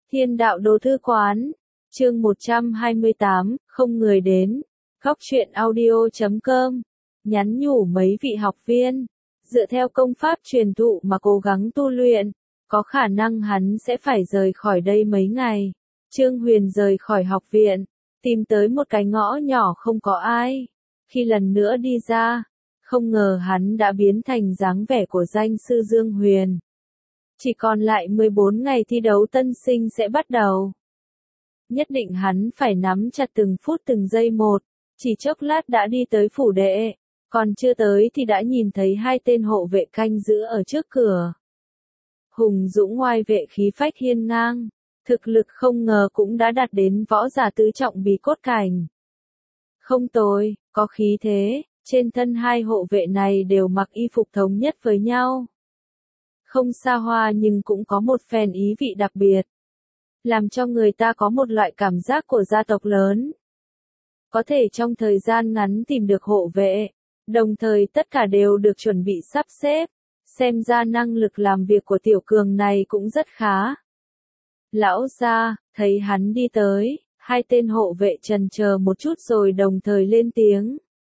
Thiên đạo đồ thư quán, chương 128, không người đến. Góc truyện audio.com, nhắn nhủ mấy vị học viên, dựa theo công pháp truyền thụ mà cố gắng tu luyện, có khả năng hắn sẽ phải rời khỏi đây mấy ngày. Trương Huyền rời khỏi học viện, tìm tới một cái ngõ nhỏ không có ai. Khi lần nữa đi ra, không ngờ hắn đã biến thành dáng vẻ của danh sư Dương Huyền. Chỉ còn lại 14 ngày thi đấu tân sinh sẽ bắt đầu. Nhất định hắn phải nắm chặt từng phút từng giây một, chỉ chốc lát đã đi tới phủ đệ, còn chưa tới thì đã nhìn thấy hai tên hộ vệ canh giữ ở trước cửa. Hùng dũng oai vệ khí phách hiên ngang, thực lực không ngờ cũng đã đạt đến võ giả tứ trọng bí cốt cảnh. Không tồi, có khí thế, trên thân hai hộ vệ này đều mặc y phục thống nhất với nhau. Không xa hoa nhưng cũng có một phen ý vị đặc biệt, làm cho người ta có một loại cảm giác của gia tộc lớn. Có thể trong thời gian ngắn tìm được hộ vệ, đồng thời tất cả đều được chuẩn bị sắp xếp, xem ra năng lực làm việc của tiểu cường này cũng rất khá. Lão gia, thấy hắn đi tới, hai tên hộ vệ chần chờ một chút rồi đồng thời lên tiếng.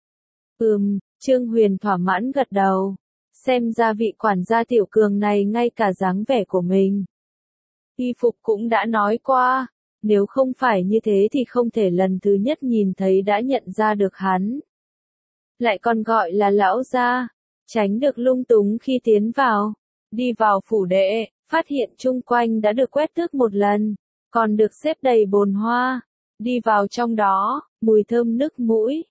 Trương Huyền thỏa mãn gật đầu. Xem ra vị quản gia tiểu cường này ngay cả dáng vẻ của mình. Y phục cũng đã nói qua, nếu không phải như thế thì không thể lần thứ nhất nhìn thấy đã nhận ra được hắn. Lại còn gọi là lão gia, tránh được lung túng khi tiến vào. Đi vào phủ đệ, phát hiện chung quanh đã được quét tước một lần, còn được xếp đầy bồn hoa. Đi vào trong đó, mùi thơm nức mũi,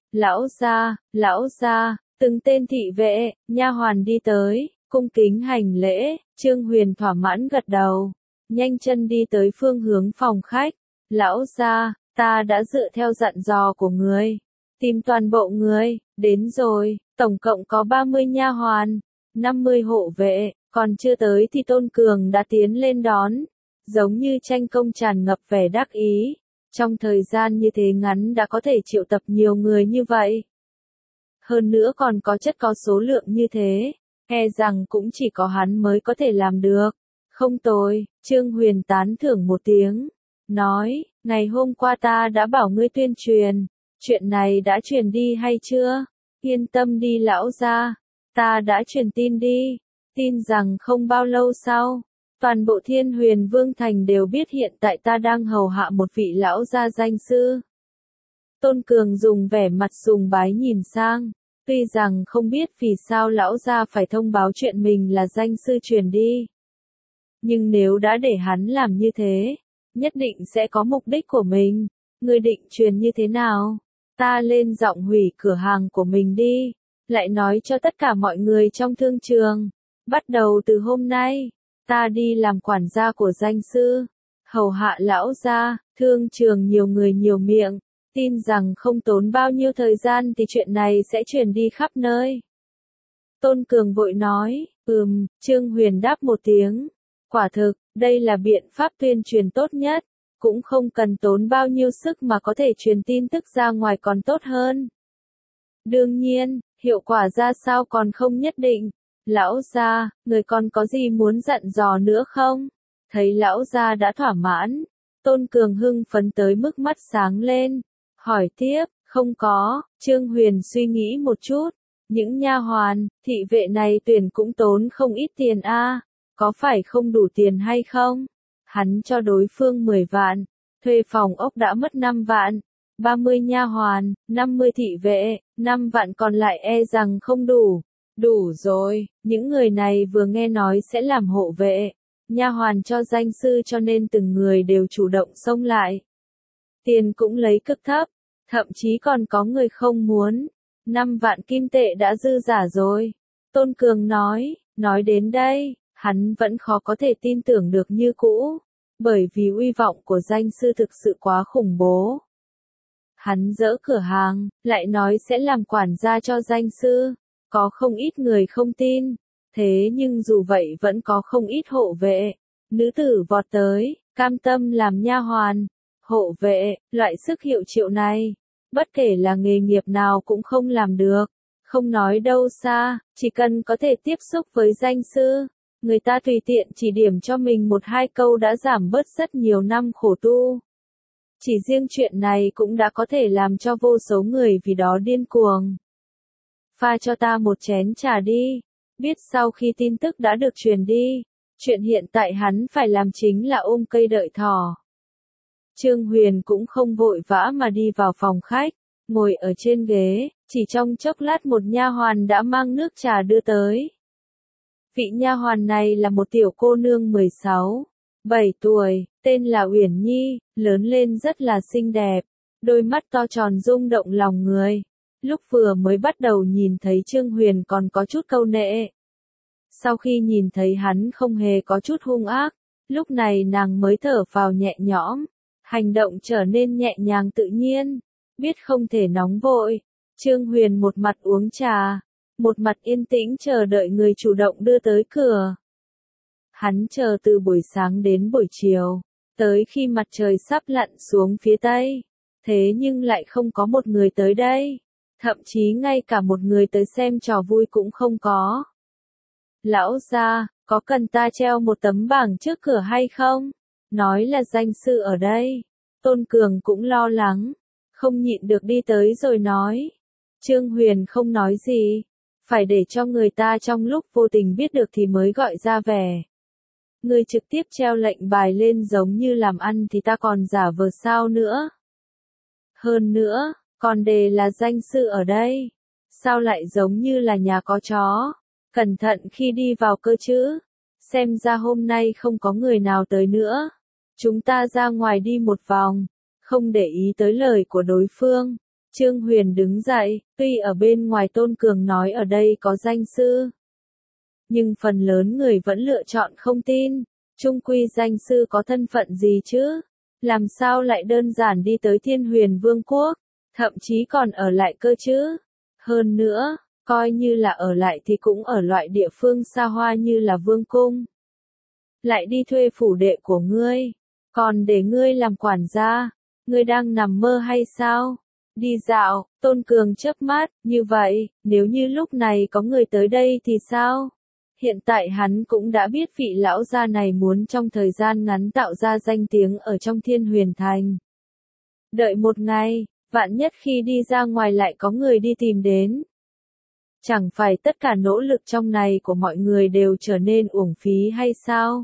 lão gia. Từng tên thị vệ, nha hoàn đi tới, cung kính hành lễ, Trương Huyền thỏa mãn gật đầu, nhanh chân đi tới phương hướng phòng khách. Lão gia, ta đã dựa theo dặn dò của người, tìm toàn bộ người, đến rồi, tổng cộng có 30 nha hoàn, 50 hộ vệ, còn chưa tới thì Tôn Cường đã tiến lên đón, giống như tranh công tràn ngập vẻ đắc ý, trong thời gian như thế ngắn đã có thể triệu tập nhiều người như vậy. Hơn nữa còn có chất có số lượng như thế, e rằng cũng chỉ có hắn mới có thể làm được. Không tồi, Trương Huyền tán thưởng một tiếng, nói, ngày hôm qua ta đã bảo ngươi tuyên truyền, chuyện này đã truyền đi hay chưa? Yên tâm đi lão gia, ta đã truyền tin đi, tin rằng không bao lâu sau, toàn bộ Thiên Huyền Vương Thành đều biết hiện tại ta đang hầu hạ một vị lão gia danh sư. Tôn Cường dùng vẻ mặt sùng bái nhìn sang, tuy rằng không biết vì sao lão gia phải thông báo chuyện mình là danh sư truyền đi. Nhưng nếu đã để hắn làm như thế, nhất định sẽ có mục đích của mình. Ngươi định truyền như thế nào? Ta lên giọng hủy cửa hàng của mình đi, lại nói cho tất cả mọi người trong thương trường. Bắt đầu từ hôm nay, ta đi làm quản gia của danh sư, hầu hạ lão gia, thương trường nhiều người nhiều miệng. Tin rằng không tốn bao nhiêu thời gian thì chuyện này sẽ truyền đi khắp nơi. Tôn Cường vội nói, Trương Huyền đáp một tiếng. Quả thực, đây là biện pháp tuyên truyền tốt nhất, cũng không cần tốn bao nhiêu sức mà có thể truyền tin tức ra ngoài còn tốt hơn. Đương nhiên, hiệu quả ra sao còn không nhất định. Lão gia, người còn có gì muốn dặn dò nữa không? Thấy lão gia đã thỏa mãn, Tôn Cường hưng phấn tới mức mắt sáng lên. Hỏi tiếp, không có, Trương Huyền suy nghĩ một chút, những nha hoàn, thị vệ này tuyển cũng tốn không ít tiền a, có phải không đủ tiền hay không? Hắn cho đối phương 10 vạn, thuê phòng ốc đã mất 5 vạn, 30 nha hoàn, 50 thị vệ, 5 vạn còn lại e rằng không đủ. Đủ rồi, những người này vừa nghe nói sẽ làm hộ vệ, nha hoàn cho danh sư cho nên từng người đều chủ động xông lại. Tiền cũng lấy cực thấp, thậm chí còn có người không muốn. 5 vạn kim tệ đã dư giả rồi. Tôn Cường nói đến đây, hắn vẫn khó có thể tin tưởng được như cũ, bởi vì uy vọng của danh sư thực sự quá khủng bố. Hắn dỡ cửa hàng, lại nói sẽ làm quản gia cho danh sư, có không ít người không tin, thế nhưng dù vậy vẫn có không ít hộ vệ, nữ tử vọt tới, cam tâm làm nha hoàn. Hộ vệ, loại sức hiệu triệu này, bất kể là nghề nghiệp nào cũng không làm được, không nói đâu xa, chỉ cần có thể tiếp xúc với danh sư, Người ta tùy tiện chỉ điểm cho mình một hai câu đã giảm bớt rất nhiều năm khổ tu. Chỉ riêng chuyện này cũng đã có thể làm cho vô số người vì đó điên cuồng. Pha cho ta một chén trà đi. Biết sau khi tin tức đã được truyền đi, chuyện hiện tại hắn phải làm chính là ôm cây đợi thỏ. Trương Huyền cũng không vội vã mà đi vào phòng khách, ngồi ở trên ghế, chỉ trong chốc lát một nha hoàn đã mang nước trà đưa tới. Vị nha hoàn này là một tiểu cô nương 16, 7 tuổi, tên là Uyển Nhi, lớn lên rất là xinh đẹp, đôi mắt to tròn rung động lòng người. Lúc vừa mới bắt đầu nhìn thấy Trương Huyền còn có chút câu nệ. Sau khi nhìn thấy hắn không hề có chút hung ác, lúc này nàng mới thở phào nhẹ nhõm, hành động trở nên nhẹ nhàng tự nhiên, biết không thể nóng vội. Trương Huyền một mặt uống trà, một mặt yên tĩnh chờ đợi người chủ động đưa tới cửa. Hắn chờ từ buổi sáng đến buổi chiều, tới khi mặt trời sắp lặn xuống phía tây, thế nhưng lại không có một người tới đây, thậm chí ngay cả một người tới xem trò vui cũng không có. Lão gia, có cần ta treo một tấm bảng trước cửa hay không? Nói là danh sư ở đây. Tôn Cường cũng lo lắng, không nhịn được đi tới rồi nói. Trương Huyền không nói gì, phải để cho người ta trong lúc vô tình biết được thì mới gọi ra vẻ. Người trực tiếp treo lệnh bài lên giống như làm ăn thì ta còn giả vờ sao nữa. Hơn nữa, còn đề là danh sư ở đây. Sao lại giống như là nhà có chó? Cẩn thận khi đi vào cơ chứ. Xem ra hôm nay không có người nào tới nữa. Chúng ta ra ngoài đi một vòng. Không để ý tới lời của đối phương. Trương Huyền đứng dậy, tuy ở bên ngoài Tôn Cường nói ở đây có danh sư. Nhưng phần lớn người vẫn lựa chọn không tin. Chung quy danh sư có thân phận gì chứ? Làm sao lại đơn giản đi tới Thiên Huyền Vương quốc? Thậm chí còn ở lại cơ chứ? Hơn nữa, coi như là ở lại thì cũng ở loại địa phương xa hoa như là vương cung. Lại đi thuê phủ đệ của ngươi, còn để ngươi làm quản gia, ngươi đang nằm mơ hay sao? Đi dạo, Tôn Cường chớp mắt, như vậy, nếu như lúc này có người tới đây thì sao? Hiện tại hắn cũng đã biết vị lão gia này muốn trong thời gian ngắn tạo ra danh tiếng ở trong Thiên Huyền Thành. Đợi một ngày, vạn nhất khi đi ra ngoài lại có người đi tìm đến. Chẳng phải tất cả nỗ lực trong này của mọi người đều trở nên uổng phí hay sao?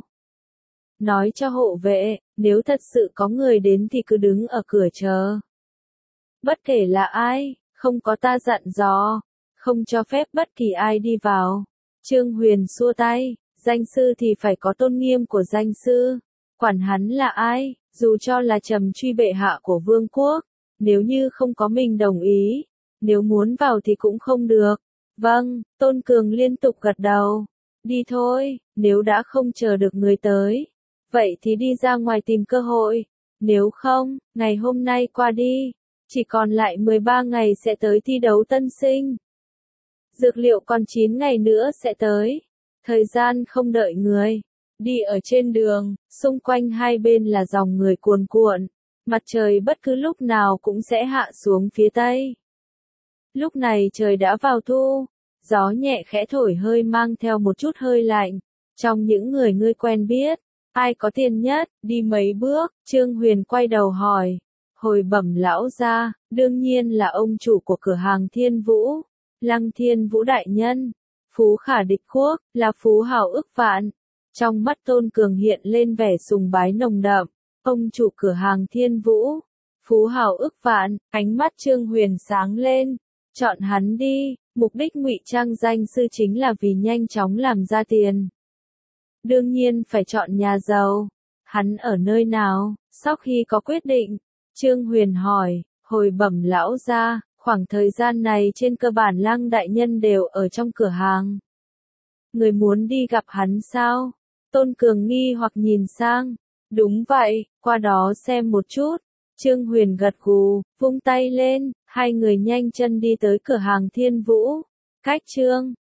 Nói cho hộ vệ, nếu thật sự có người đến thì cứ đứng ở cửa chờ. Bất kể là ai, không có ta dặn dò, không cho phép bất kỳ ai đi vào. Trương Huyền xua tay, danh sư thì phải có tôn nghiêm của danh sư. Quản hắn là ai, dù cho là trầm truy bệ hạ của vương quốc, nếu như không có mình đồng ý, nếu muốn vào thì cũng không được. Vâng, Tôn Cường liên tục gật đầu. Đi thôi, nếu đã không chờ được người tới. Vậy thì đi ra ngoài tìm cơ hội. Nếu không, ngày hôm nay qua đi. Chỉ còn lại 13 ngày sẽ tới thi đấu tân sinh. Dược liệu còn 9 ngày nữa sẽ tới. Thời gian không đợi người. Đi ở trên đường, xung quanh hai bên là dòng người cuồn cuộn. Mặt trời bất cứ lúc nào cũng sẽ hạ xuống phía tây. Lúc này trời đã vào thu, gió nhẹ khẽ thổi hơi mang theo một chút hơi lạnh. Trong những người ngươi quen biết, ai có tiền nhất, đi mấy bước, Trương Huyền quay đầu hỏi. Hồi bẩm lão gia, đương nhiên là ông chủ của cửa hàng Thiên Vũ, Lăng Thiên Vũ đại nhân. Phú khả địch quốc, là phú hào ức vạn. Trong mắt Tôn Cường hiện lên vẻ sùng bái nồng đậm. Ông chủ cửa hàng Thiên Vũ, phú hào ức vạn, ánh mắt Trương Huyền sáng lên. Chọn hắn đi, mục đích ngụy trang danh sư chính là vì nhanh chóng làm ra tiền. Đương nhiên phải chọn nhà giàu. Hắn ở nơi nào? Sau khi có quyết định, Trương Huyền hỏi, hồi bẩm lão gia, khoảng thời gian này trên cơ bản Lăng đại nhân đều ở trong cửa hàng. Người muốn đi gặp hắn sao? Tôn Cường nghi hoặc nhìn sang. Đúng vậy, qua đó xem một chút. Trương Huyền gật gù, vung tay lên, hai người nhanh chân đi tới cửa hàng Thiên Vũ. Cách Trương